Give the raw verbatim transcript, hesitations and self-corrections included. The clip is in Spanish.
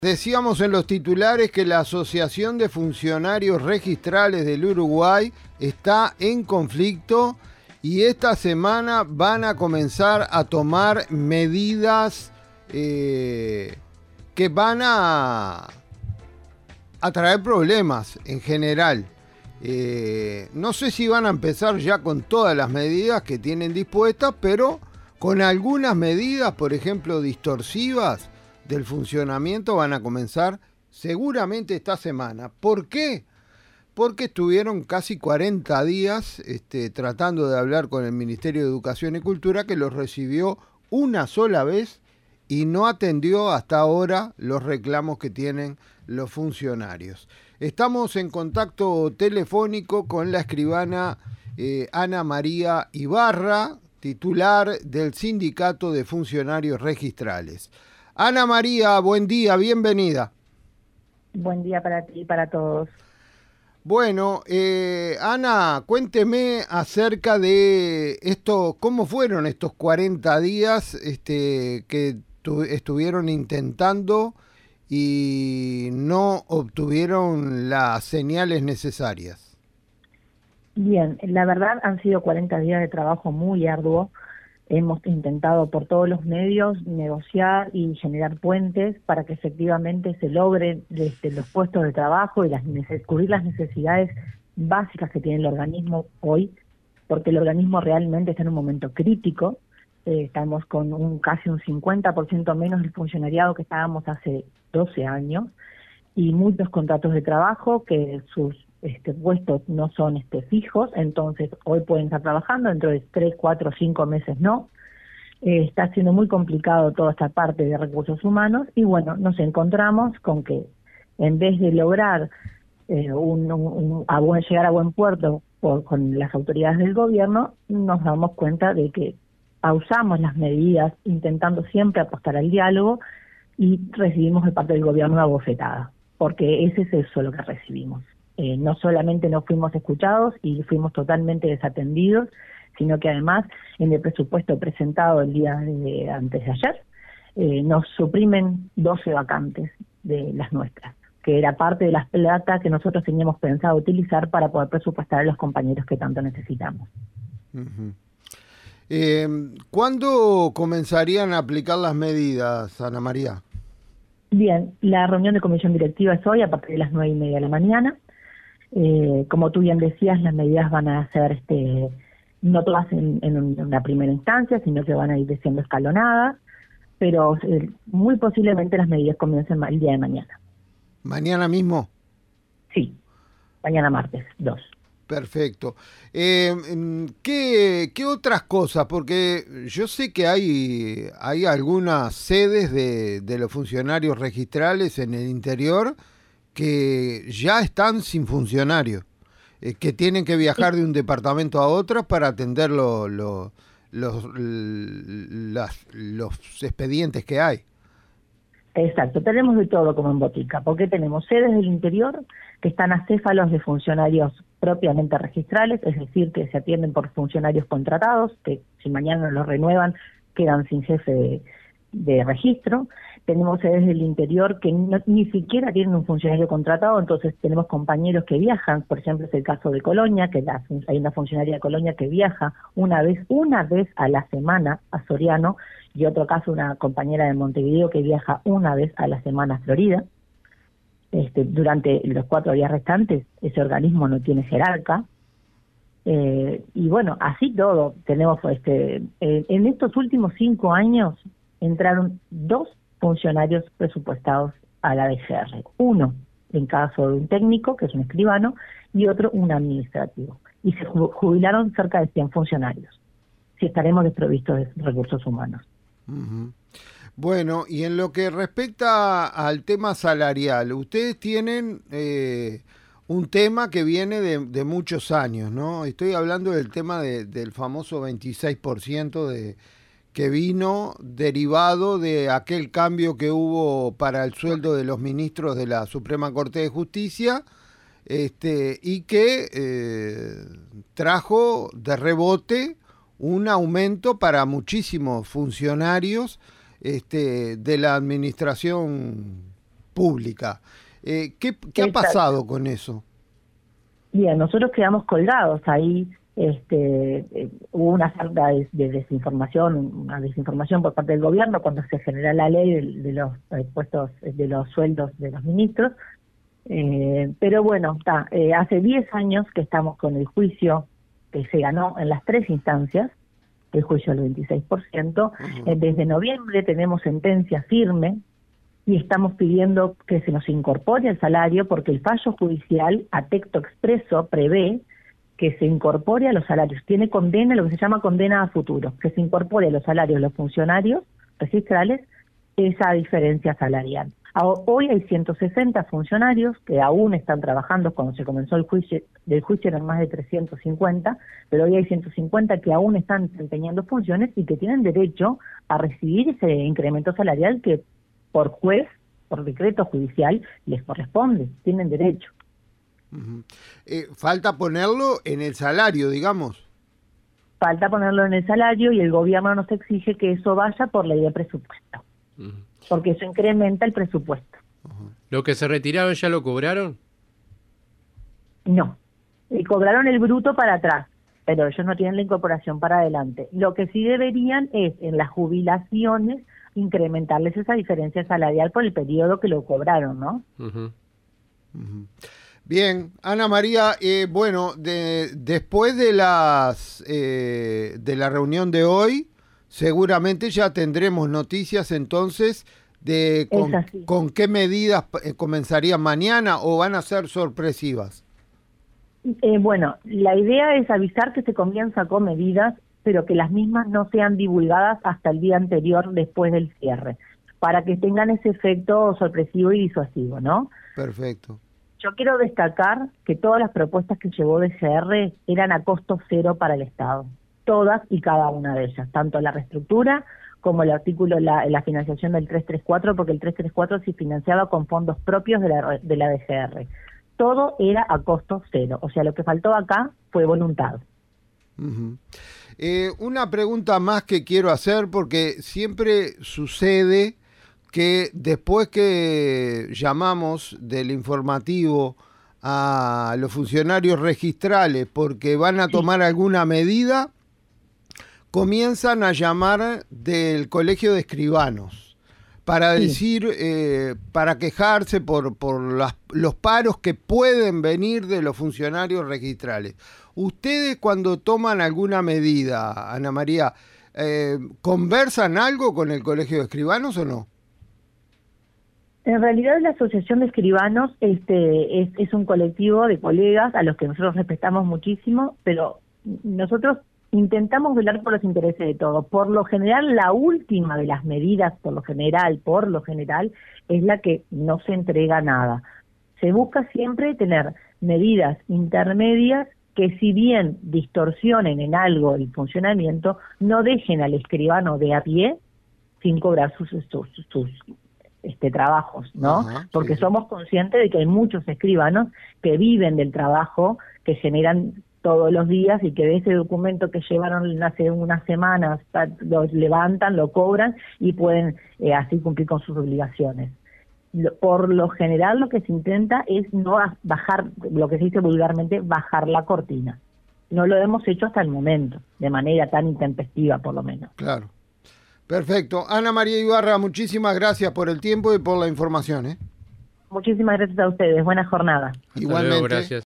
Decíamos en los titulares que la Asociación de Funcionarios Registrales del Uruguay está en conflicto y esta semana van a comenzar a tomar medidas eh, que van a, a traer problemas en general. Eh, no sé si van a empezar ya con todas las medidas que tienen dispuestas, pero con algunas medidas, por ejemplo, distorsivas del funcionamiento, van a comenzar seguramente esta semana. ¿Por qué? Porque estuvieron casi cuarenta días este, tratando de hablar con el Ministerio de Educación y Cultura, que los recibió una sola vez y no atendió hasta ahora los reclamos que tienen los funcionarios. Estamos en contacto telefónico con la escribana eh, Ana María Ibarra, titular del Sindicato de Funcionarios Registrales. Ana María, buen día, bienvenida. Buen día para ti y para todos. Bueno, eh, Ana, cuénteme acerca de esto, cómo fueron estos cuarenta días este, que tu, estuvieron intentando y no obtuvieron las señales necesarias. Bien, la verdad han sido cuarenta días de trabajo muy arduo. Hemos intentado por todos los medios negociar y generar puentes para que efectivamente se logren desde los puestos de trabajo y las cubrir las necesidades básicas que tiene el organismo hoy, porque el organismo realmente está en un momento crítico. Eh, estamos con un casi un cincuenta por ciento menos del funcionariado que estábamos hace doce años y muchos contratos de trabajo que sus este, puestos no son este, fijos, entonces hoy pueden estar trabajando, dentro de tres, cuatro, cinco meses no. Eh, está siendo muy complicado toda esta parte de recursos humanos y bueno, nos encontramos con que en vez de lograr eh, un, un, un, a buen, llegar a buen puerto por, con las autoridades del gobierno, nos damos cuenta de que pausamos las medidas intentando siempre apostar al diálogo y recibimos de parte del gobierno una bofetada, porque ese es eso lo que recibimos. Eh, no solamente no fuimos escuchados y fuimos totalmente desatendidos, sino que además en el presupuesto presentado el día de antes de ayer, eh, nos suprimen doce vacantes de las nuestras, que era parte de las plata que nosotros teníamos pensado utilizar para poder presupuestar a los compañeros que tanto necesitamos. Uh-huh. Eh, ¿Cuándo comenzarían a aplicar las medidas, Ana María? Bien, la reunión de comisión directiva es hoy a partir de las nueve y media de la mañana. Eh, como tú bien decías, las medidas van a ser este, no todas en, en una primera instancia, sino que van a ir siendo escalonadas, pero eh, muy posiblemente las medidas comiencen el día de mañana. ¿Mañana mismo? Sí, mañana martes, dos. Perfecto. Eh, ¿qué, ¿Qué otras cosas? Porque yo sé que hay, hay algunas sedes de, de los funcionarios registrales en el interior que ya están sin funcionarios, eh, que tienen que viajar de un departamento a otro para atender lo, lo, los, las, los expedientes que hay. Exacto, tenemos de todo como en botica, porque tenemos sedes del interior que están acéfalos de funcionarios propiamente registrales, es decir, que se atienden por funcionarios contratados, que si mañana no los renuevan quedan sin jefe de, de registro. Tenemos sedes del interior que no, ni siquiera tienen un funcionario contratado, entonces tenemos compañeros que viajan, por ejemplo es el caso de Colonia, que la, hay una funcionaria de Colonia que viaja una vez, una vez a la semana a Soriano, y otro caso una compañera de Montevideo que viaja una vez a la semana a Florida. Este, durante los cuatro días restantes ese organismo no tiene jerarca. Eh, y bueno, así todo, tenemos este eh, en estos últimos cinco años entraron dos funcionarios presupuestados a la D G R, uno en caso de un técnico, que es un escribano, y otro un administrativo, y se jubilaron cerca de cien funcionarios, si estaremos desprovistos de recursos humanos. Uh-huh. Bueno, y en lo que respecta al tema salarial, ustedes tienen eh, un tema que viene de, de muchos años, ¿no? Estoy hablando del tema de, del famoso veintiséis por ciento de, que vino derivado de aquel cambio que hubo para el sueldo de los ministros de la Suprema Corte de Justicia, este, y que eh, trajo de rebote un aumento para muchísimos funcionarios este, de la administración pública. Eh, ¿qué qué ha pasado con eso? Bien, nosotros quedamos colgados ahí. Este, eh, hubo una falta de, de desinformación, una desinformación por parte del gobierno cuando se generó la ley de, de los eh, puestos, de los sueldos de los ministros. Eh, pero bueno, está, eh, hace diez años que estamos con el juicio que se ganó en las tres instancias, el juicio del veintiséis por ciento. Uh-huh. eh, desde noviembre tenemos sentencia firme y estamos pidiendo que se nos incorpore el salario porque el fallo judicial a texto expreso prevé que se incorpore a los salarios, tiene condena, lo que se llama condena a futuro, que se incorpore a los salarios de los funcionarios registrales esa diferencia salarial. Hoy hay ciento sesenta funcionarios que aún están trabajando. Cuando se comenzó el juicio, del juicio eran más de trescientos cincuenta, pero hoy hay ciento cincuenta que aún están desempeñando funciones y que tienen derecho a recibir ese incremento salarial que por juez, por decreto judicial, les corresponde, tienen derecho. Uh-huh. Eh, falta ponerlo en el salario, digamos. Falta ponerlo en el salario y el gobierno nos exige que eso vaya por ley de presupuesto, uh-huh. porque eso incrementa el presupuesto. Uh-huh. ¿Lo que se retiraron ya lo cobraron? No, y cobraron el bruto para atrás, pero ellos no tienen la incorporación para adelante. Lo que sí deberían es en las jubilaciones incrementarles esa diferencia salarial por el periodo que lo cobraron, ¿no? Uh-huh. Uh-huh. Bien, Ana María, eh, bueno, de, después de las eh, de la reunión de hoy, seguramente ya tendremos noticias entonces de con, con qué medidas eh, comenzarían mañana o van a ser sorpresivas. Eh, bueno, la idea es avisar que se comienza con medidas, pero que las mismas no sean divulgadas hasta el día anterior después del cierre, para que tengan ese efecto sorpresivo y disuasivo, ¿no? Perfecto. Yo quiero destacar que todas las propuestas que llevó D G R eran a costo cero para el Estado, todas y cada una de ellas, tanto la reestructura como el artículo, la, la financiación del trescientos treinta y cuatro, porque el trescientos treinta y cuatro se financiaba con fondos propios de la, de la D G R. Todo era a costo cero, o sea, lo que faltó acá fue voluntad. Uh-huh. Eh, una pregunta más que quiero hacer, porque siempre sucede que después que llamamos del informativo a los funcionarios registrales porque van a tomar alguna medida, comienzan a llamar del colegio de escribanos para decir, eh, para quejarse por, por las, los paros que pueden venir de los funcionarios registrales. ¿Ustedes cuando toman alguna medida, Ana María, eh, conversan algo con el colegio de escribanos o no? En realidad la Asociación de Escribanos este, es, es un colectivo de colegas a los que nosotros respetamos muchísimo, pero nosotros intentamos velar por los intereses de todos. Por lo general, la última de las medidas, por lo general, por lo general, es la que no se entrega nada. Se busca siempre tener medidas intermedias que, si bien distorsionen en algo el funcionamiento, no dejen al escribano de a pie sin cobrar sus, sus, sus este trabajos, ¿no? Ajá, porque sí. Somos conscientes de que hay muchos escribanos que viven del trabajo que generan todos los días y que de ese documento que llevaron hace unas semanas lo levantan, lo cobran y pueden eh, así cumplir con sus obligaciones. Lo, por lo general lo que se intenta es no bajar, lo que se dice vulgarmente, bajar la cortina. No lo hemos hecho hasta el momento, de manera tan intempestiva por lo menos. Claro. Perfecto. Ana María Ibarra, muchísimas gracias por el tiempo y por la información, ¿eh? Muchísimas gracias a ustedes. Buena jornada. Igualmente. Hasta luego, gracias.